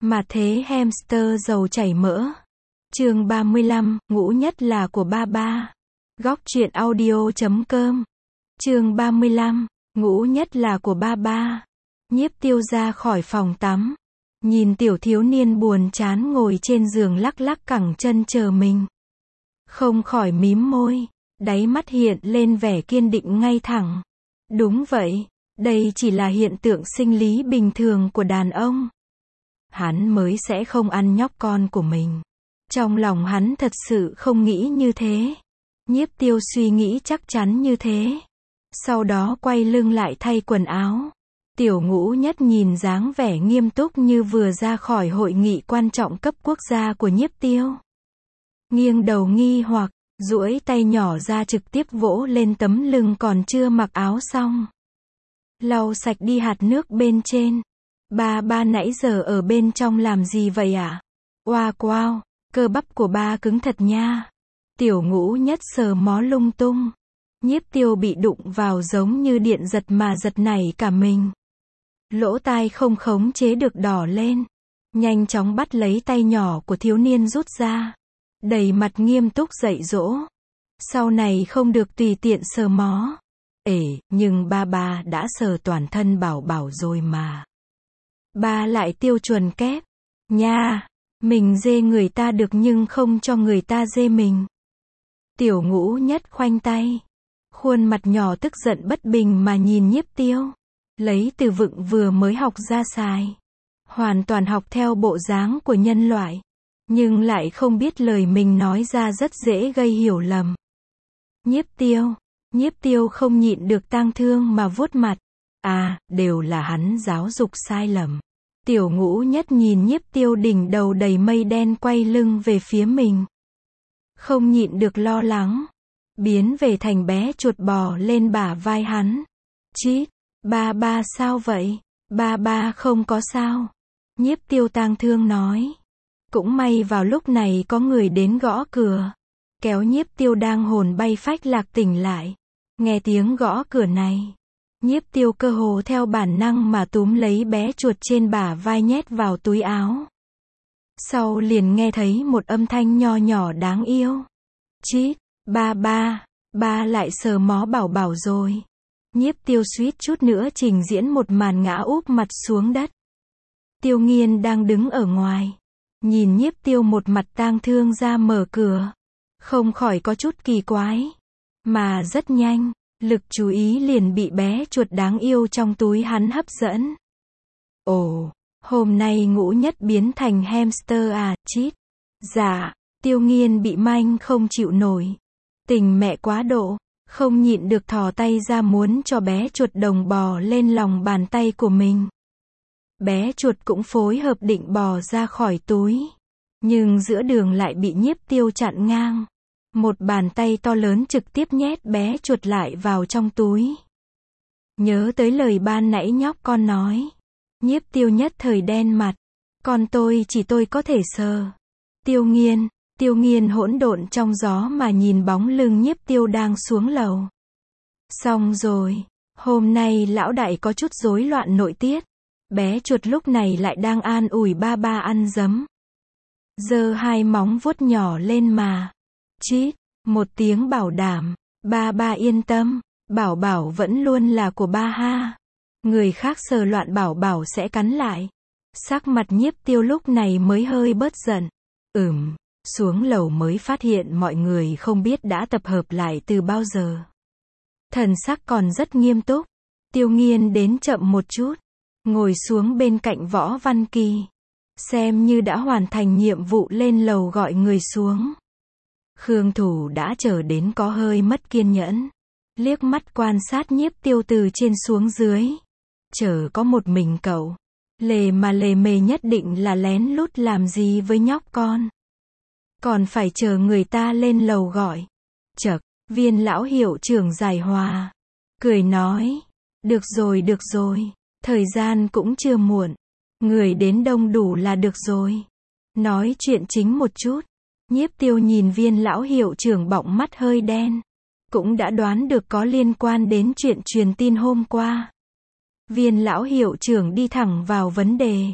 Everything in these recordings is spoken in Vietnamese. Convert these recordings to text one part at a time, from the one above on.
Mà thế hamster giàu chảy mỡ. Chương 35, ngũ nhất là của ba ba. Góc truyện audio.com. Chương 35, ngũ nhất là của ba ba. Nhiếp Tiêu ra khỏi phòng tắm, nhìn tiểu thiếu niên buồn chán ngồi trên giường lắc lắc cẳng chân chờ mình. Không khỏi mím môi, đáy mắt hiện lên vẻ kiên định ngay thẳng. Đúng vậy, đây chỉ là hiện tượng sinh lý bình thường của đàn ông. Hắn mới sẽ không ăn nhóc con của mình. Trong lòng hắn thật sự không nghĩ như thế. Nhiếp Tiêu suy nghĩ chắc chắn như thế. Sau đó quay lưng lại thay quần áo. Tiểu Ngũ Nhất nhìn dáng vẻ nghiêm túc như vừa ra khỏi hội nghị quan trọng cấp quốc gia của Nhiếp Tiêu. Nghiêng đầu nghi hoặc, duỗi tay nhỏ ra trực tiếp vỗ lên tấm lưng còn chưa mặc áo xong. Lau sạch đi hạt nước bên trên. Ba nãy giờ ở bên trong làm gì vậy ạ? Wow, cơ bắp của ba cứng thật nha. Tiểu Ngũ Nhất sờ mó lung tung. Nhiếp Tiêu bị đụng vào giống như điện giật mà giật nảy cả mình. Lỗ tai không khống chế được đỏ lên. Nhanh chóng bắt lấy tay nhỏ của thiếu niên rút ra. Đầy mặt nghiêm túc dạy dỗ. Sau này không được tùy tiện sờ mó. Nhưng ba đã sờ toàn thân Bảo Bảo rồi mà. Ba lại tiêu chuẩn kép. Nha, mình dê người ta được nhưng không cho người ta dê mình. Tiểu Ngũ Nhất khoanh tay. Khuôn mặt nhỏ tức giận bất bình mà nhìn Nhiếp Tiêu. Lấy từ vựng vừa mới học ra xài. Hoàn toàn học theo bộ dáng của nhân loại. Nhưng lại không biết lời mình nói ra rất dễ gây hiểu lầm. Nhiếp Tiêu không nhịn được tang thương mà vuốt mặt. Đều là hắn giáo dục sai lầm. Tiểu Ngũ Nhất nhìn Nhiếp Tiêu đỉnh đầu đầy mây đen quay lưng về phía mình. Không nhịn được lo lắng. Biến về thành bé chuột bò lên bả vai hắn. Chít, ba sao vậy? Ba không có sao. Nhiếp Tiêu tang thương nói. Cũng may vào lúc này có người đến gõ cửa. Kéo Nhiếp Tiêu đang hồn bay phách lạc tỉnh lại. Nghe tiếng gõ cửa này. Nhiếp Tiêu cơ hồ theo bản năng mà túm lấy bé chuột trên bả vai nhét vào túi áo. Sau liền nghe thấy một âm thanh nho nhỏ đáng yêu. Chít, ba lại sờ mó Bảo Bảo rồi. Nhiếp Tiêu suýt chút nữa trình diễn một màn ngã úp mặt xuống đất. Tiêu Nghiên đang đứng ở ngoài. Nhìn Nhiếp Tiêu một mặt tang thương ra mở cửa. Không khỏi có chút kỳ quái. Mà rất nhanh, lực chú ý liền bị bé chuột đáng yêu trong túi hắn hấp dẫn. Ồ, hôm nay Ngũ Nhất biến thành hamster à, chít. Dạ, Tiêu Nghiên bị manh không chịu nổi. Tình mẹ quá độ, không nhịn được thò tay ra muốn cho bé chuột đồng bò lên lòng bàn tay của mình. Bé chuột cũng phối hợp định bò ra khỏi túi. Nhưng giữa đường lại bị Nhiếp Tiêu chặn ngang. Một bàn tay to lớn trực tiếp nhét bé chuột lại vào trong túi. Nhớ tới lời ban nãy nhóc con nói. Nhiếp Tiêu nhất thời đen mặt. Con tôi chỉ tôi có thể sờ. Tiêu Nghiên hỗn độn trong gió mà nhìn bóng lưng Nhiếp Tiêu đang xuống lầu. Xong rồi, hôm nay lão đại có chút rối loạn nội tiết. Bé chuột lúc này lại đang an ủi ba ăn dấm. Giơ hai móng vuốt nhỏ lên mà. Chít, một tiếng bảo đảm. Ba yên tâm, Bảo Bảo vẫn luôn là của ba ha. Người khác sờ loạn Bảo Bảo sẽ cắn lại. Sắc mặt Nhiếp Tiêu lúc này mới hơi bớt giận. Xuống lầu mới phát hiện mọi người không biết đã tập hợp lại từ bao giờ. Thần sắc còn rất nghiêm túc. Tiêu Nghiên đến chậm một chút. Ngồi xuống bên cạnh Võ Văn Kỳ. Xem như đã hoàn thành nhiệm vụ lên lầu gọi người xuống. Khương Thủ đã chờ đến có hơi mất kiên nhẫn. Liếc mắt quan sát Nhiếp Tiêu từ trên xuống dưới. Chờ có một mình cậu. Lề mề nhất định là lén lút làm gì với nhóc con. Còn phải chờ người ta lên lầu gọi. Chậc, Viên lão hiệu trưởng giải hòa. Cười nói. Được rồi. Thời gian cũng chưa muộn. Người đến đông đủ là được rồi. Nói chuyện chính một chút. Nhiếp Tiêu nhìn Viên lão hiệu trưởng bọng mắt hơi đen. Cũng đã đoán được có liên quan đến chuyện truyền tin hôm qua. Viên lão hiệu trưởng đi thẳng vào vấn đề.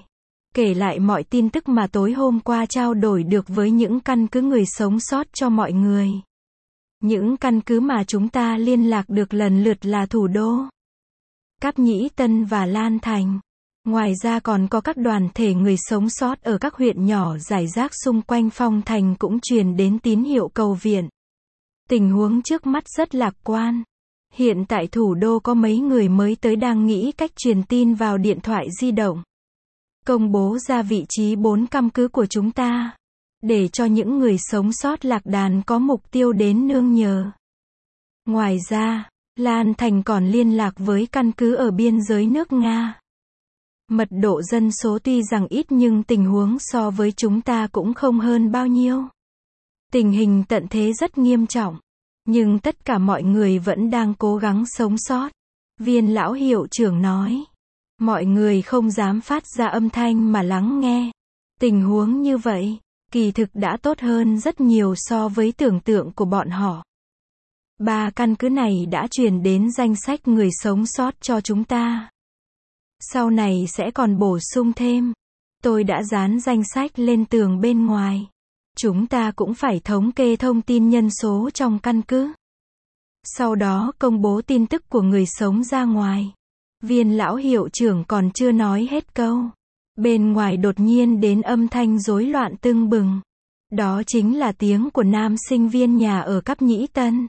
kể lại mọi tin tức mà tối hôm qua trao đổi được với những căn cứ người sống sót cho mọi người. Những căn cứ mà chúng ta liên lạc được lần lượt là Thủ Đô, Cáp Nhĩ Tân và Lan Thành. Ngoài ra còn có các đoàn thể người sống sót ở các huyện nhỏ rải rác xung quanh Phong Thành cũng truyền đến tín hiệu cầu viện. Tình huống trước mắt rất lạc quan. Hiện tại Thủ Đô có mấy người mới tới đang nghĩ cách truyền tin vào điện thoại di động, công bố ra vị trí 4 căn cứ của chúng ta, để cho những người sống sót lạc đàn có mục tiêu đến nương nhờ. Ngoài ra, Lan Thành còn liên lạc với căn cứ ở biên giới nước Nga. Mật độ dân số tuy rằng ít nhưng tình huống so với chúng ta cũng không hơn bao nhiêu. Tình hình tận thế rất nghiêm trọng, nhưng tất cả mọi người vẫn đang cố gắng sống sót. Viên lão hiệu trưởng nói. Mọi người không dám phát ra âm thanh mà lắng nghe. Tình huống như vậy, kỳ thực đã tốt hơn rất nhiều so với tưởng tượng của bọn họ. 3 căn cứ này đã truyền đến danh sách người sống sót cho chúng ta. Sau này sẽ còn bổ sung thêm. Tôi đã dán danh sách lên tường bên ngoài. Chúng ta cũng phải thống kê thông tin nhân số trong căn cứ. Sau đó công bố tin tức của người sống ra ngoài. Viên lão hiệu trưởng còn chưa nói hết câu. Bên ngoài đột nhiên đến âm thanh rối loạn tưng bừng. Đó chính là tiếng của nam sinh viên nhà ở Cáp Nhĩ Tân.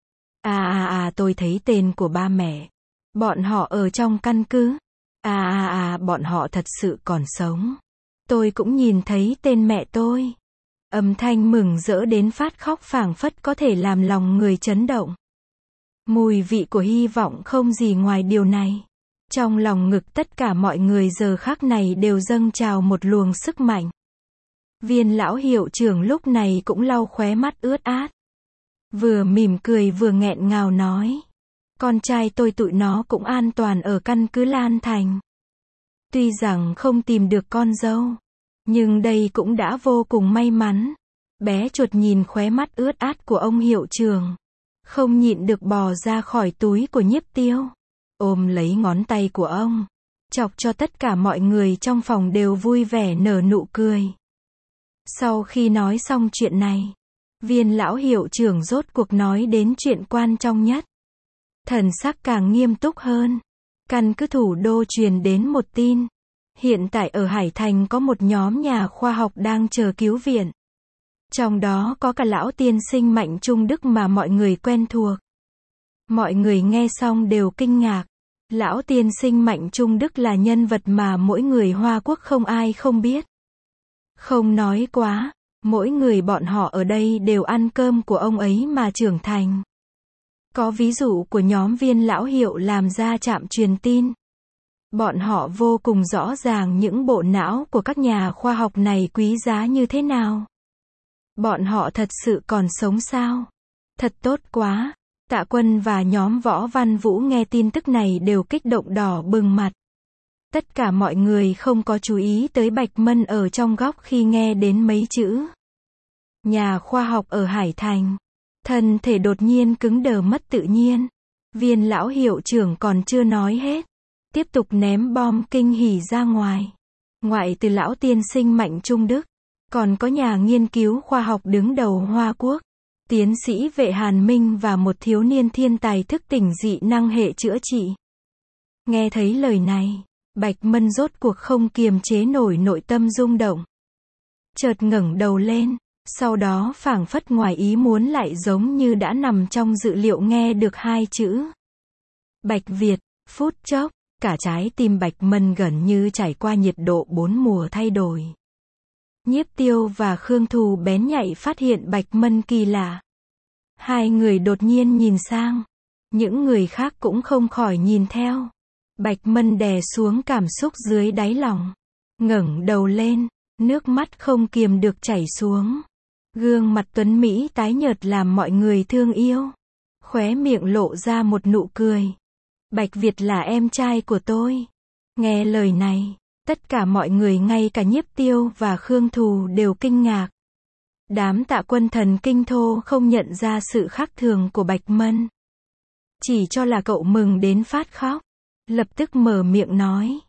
Tôi thấy tên của ba mẹ. Bọn họ ở trong căn cứ. Bọn họ thật sự còn sống. Tôi cũng nhìn thấy tên mẹ tôi. Âm thanh mừng rỡ đến phát khóc phảng phất có thể làm lòng người chấn động. Mùi vị của hy vọng không gì ngoài điều này. Trong lòng ngực tất cả mọi người giờ khắc này đều dâng trào một luồng sức mạnh. Viên lão hiệu trưởng lúc này cũng lau khóe mắt ướt át. Vừa mỉm cười vừa nghẹn ngào nói. Con trai tôi tụi nó cũng an toàn ở căn cứ Lan Thành. Tuy rằng không tìm được con dâu, nhưng đây cũng đã vô cùng may mắn. Bé chuột nhìn khóe mắt ướt át của ông hiệu trưởng, không nhịn được bò ra khỏi túi của Nhiếp Tiêu, ôm lấy ngón tay của ông, chọc cho tất cả mọi người trong phòng đều vui vẻ nở nụ cười. Sau khi nói xong chuyện này, viên lão hiệu trưởng rốt cuộc nói đến chuyện quan trọng nhất. Thần sắc càng nghiêm túc hơn. Căn cứ Thủ Đô truyền đến một tin. Hiện tại ở Hải Thành có một nhóm nhà khoa học đang chờ cứu viện. Trong đó có cả lão tiên sinh Mạnh Trung Đức mà mọi người quen thuộc. Mọi người nghe xong đều kinh ngạc. Lão tiên sinh Mạnh Trung Đức là nhân vật mà mỗi người Hoa Quốc không ai không biết. Không nói quá, mỗi người bọn họ ở đây đều ăn cơm của ông ấy mà trưởng thành. Có ví dụ của nhóm viên lão hiệu làm ra trạm truyền tin. Bọn họ vô cùng rõ ràng những bộ não của các nhà khoa học này quý giá như thế nào. Bọn họ thật sự còn sống sao? Thật tốt quá. Tạ Quân và nhóm Võ Văn Vũ nghe tin tức này đều kích động đỏ bừng mặt. Tất cả mọi người không có chú ý tới Bạch Mân ở trong góc khi nghe đến mấy chữ nhà khoa học ở Hải Thành. Thân thể đột nhiên cứng đờ mất tự nhiên. Viên lão hiệu trưởng còn chưa nói hết, tiếp tục ném bom kinh hỉ ra ngoài. Ngoại từ lão tiên sinh Mạnh Trung Đức, còn có nhà nghiên cứu khoa học đứng đầu Hoa Quốc, tiến sĩ Vệ Hàn Minh và một thiếu niên thiên tài thức tỉnh dị năng hệ chữa trị. Nghe thấy lời này, Bạch Mân rốt cuộc không kiềm chế nổi nội tâm rung động. Chợt ngẩng đầu lên, sau đó phảng phất ngoài ý muốn lại giống như đã nằm trong dự liệu nghe được 2 chữ. Bạch Việt, phút chốc, cả trái tim Bạch Mân gần như trải qua nhiệt độ 4 mùa thay đổi. Nhiếp Tiêu và Khương Thù bén nhạy phát hiện Bạch Mân kỳ lạ. Hai người đột nhiên nhìn sang. Những người khác cũng không khỏi nhìn theo. Bạch Mân đè xuống cảm xúc dưới đáy lòng. Ngẩng đầu lên, nước mắt không kiềm được chảy xuống. Gương mặt tuấn Mỹ tái nhợt làm mọi người thương yêu. Khóe miệng lộ ra một nụ cười. Bạch Việt là em trai của tôi. Nghe lời này, tất cả mọi người ngay cả Nhiếp Tiêu và Khương Thù đều kinh ngạc. Đám Tạ Quân thần kinh thô không nhận ra sự khác thường của Bạch Mân. Chỉ cho là cậu mừng đến phát khóc. Lập tức mở miệng nói.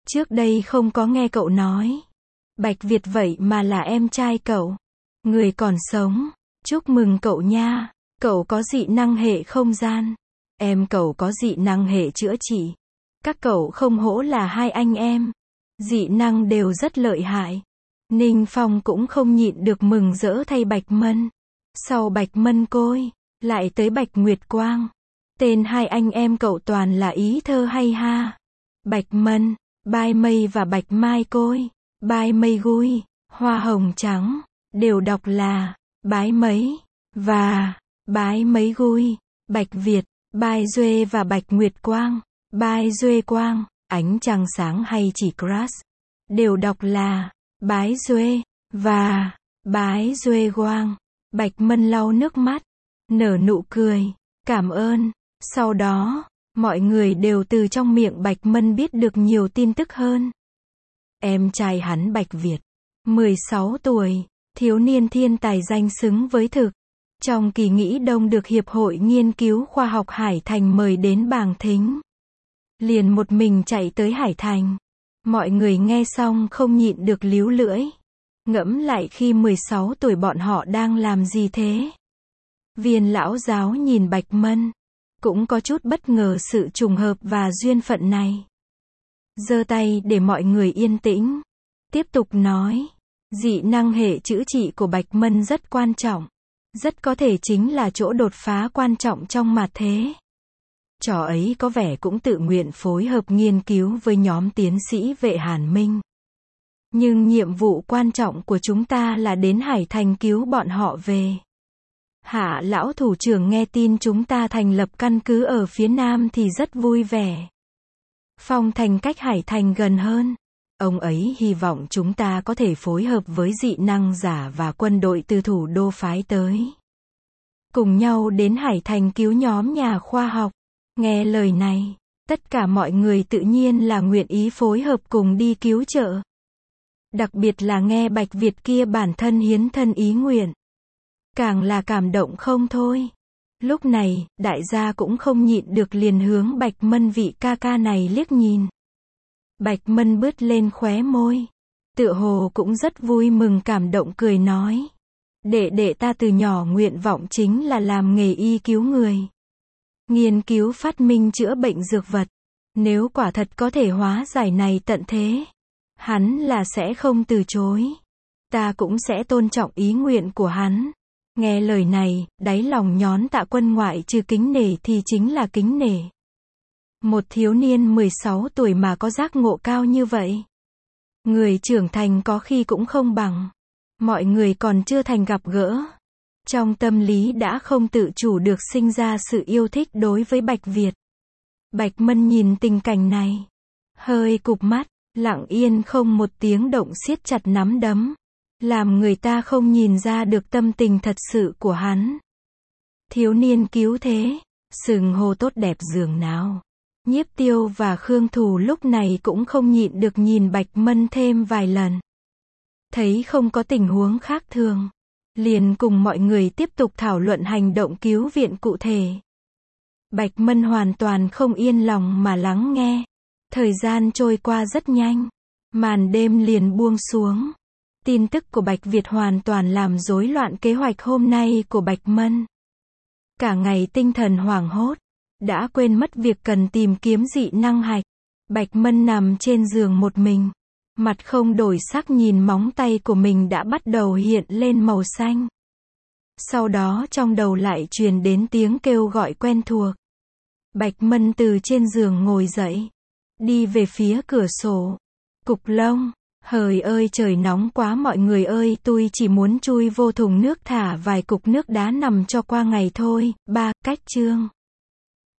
Trước đây không có nghe cậu nói. Bạch Việt vậy mà là em trai cậu. Người còn sống. Chúc mừng cậu nha. Cậu có dị năng hệ không gian. Em cậu có dị năng hệ chữa trị. Các cậu không hổ là hai anh em. Dị năng đều rất lợi hại. Ninh Phong cũng không nhịn được mừng rỡ thay Bạch Mân. Sau Bạch Mân Côi, lại tới Bạch Nguyệt Quang. Tên hai anh em cậu toàn là ý thơ hay ha. Bạch Mân, Bai Mây và Bạch Mai Côi. Bai Mây Gui, Hoa Hồng Trắng, đều đọc là Bái Mấy và Bái Mấy Gui. Bạch Việt, Bai Duê và Bạch Nguyệt Quang. Bai Duê Quang, Ánh Trăng Sáng hay chỉ Crush, đều đọc là Bái Duê và Bái Duê Quang. Bạch Mân lau nước mắt, nở nụ cười, cảm ơn. Sau đó, mọi người đều từ trong miệng Bạch Mân biết được nhiều tin tức hơn. Em trai hắn Bạch Việt, 16 tuổi, thiếu niên thiên tài danh xứng với thực. Trong kỳ nghỉ đông được Hiệp hội Nghiên cứu Khoa học Hải Thành mời đến bảng thính. Liền một mình chạy tới Hải Thành. Mọi người nghe xong không nhịn được líu lưỡi. Ngẫm lại khi 16 tuổi bọn họ đang làm gì thế? Viên lão giáo nhìn Bạch Mân, cũng có chút bất ngờ sự trùng hợp và duyên phận này. Giơ tay để mọi người yên tĩnh. Tiếp tục nói, dị năng hệ chữa trị của Bạch Mân rất quan trọng. Rất có thể chính là chỗ đột phá quan trọng trong mạt thế. Trò ấy có vẻ cũng tự nguyện phối hợp nghiên cứu với nhóm tiến sĩ Vệ Hàn Minh. Nhưng nhiệm vụ quan trọng của chúng ta là đến Hải Thành cứu bọn họ về. Hạ lão thủ trưởng nghe tin chúng ta thành lập căn cứ ở phía Nam thì rất vui vẻ. Phong Thành cách Hải Thành gần hơn. Ông ấy hy vọng chúng ta có thể phối hợp với dị năng giả và quân đội từ thủ đô phái tới. Cùng nhau đến Hải Thành cứu nhóm nhà khoa học. Nghe lời này, tất cả mọi người tự nhiên là nguyện ý phối hợp cùng đi cứu trợ. Đặc biệt là nghe Bạch Việt kia bản thân hiến thân ý nguyện. Càng là cảm động không thôi. Lúc này, đại gia cũng không nhịn được liền hướng Bạch Mân vị ca ca này liếc nhìn. Bạch Mân bứt lên khóe môi. Tựa hồ cũng rất vui mừng cảm động cười nói. Đệ ta từ nhỏ nguyện vọng chính là làm nghề y cứu người. Nghiên cứu phát minh chữa bệnh dược vật. Nếu quả thật có thể hóa giải này tận thế, hắn là sẽ không từ chối. Ta cũng sẽ tôn trọng ý nguyện của hắn. Nghe lời này, đáy lòng nhón Tạ Quân ngoại trừ kính nể thì chính là kính nể. Một thiếu niên 16 tuổi mà có giác ngộ cao như vậy. Người trưởng thành có khi cũng không bằng. Mọi người còn chưa thành gặp gỡ. Trong tâm lý đã không tự chủ được sinh ra sự yêu thích đối với Bạch Việt. Bạch Mân nhìn tình cảnh này. Hơi cụp mắt, lặng yên không một tiếng động siết chặt nắm đấm. Làm người ta không nhìn ra được tâm tình thật sự của hắn. Thiếu niên cứu thế, sừng hô tốt đẹp dường nào. Nhiếp Tiêu và Khương Thù lúc này cũng không nhịn được nhìn Bạch Mân thêm vài lần. Thấy không có tình huống khác thường, liền cùng mọi người tiếp tục thảo luận hành động cứu viện cụ thể. Bạch Mân hoàn toàn không yên lòng mà lắng nghe. Thời gian trôi qua rất nhanh. Màn đêm liền buông xuống. Tin tức của Bạch Việt hoàn toàn làm rối loạn kế hoạch hôm nay của Bạch Mân. Cả ngày tinh thần hoảng hốt. Đã quên mất việc cần tìm kiếm dị năng hạch. Bạch Mân nằm trên giường một mình. Mặt không đổi sắc nhìn móng tay của mình đã bắt đầu hiện lên màu xanh. Sau đó trong đầu lại truyền đến tiếng kêu gọi quen thuộc. Bạch Mân từ trên giường ngồi dậy. Đi về phía cửa sổ. Cục lông. Hời ơi trời nóng quá mọi người ơi, tôi chỉ muốn chui vô thùng nước thả vài cục nước đá nằm cho qua ngày thôi. Cách chương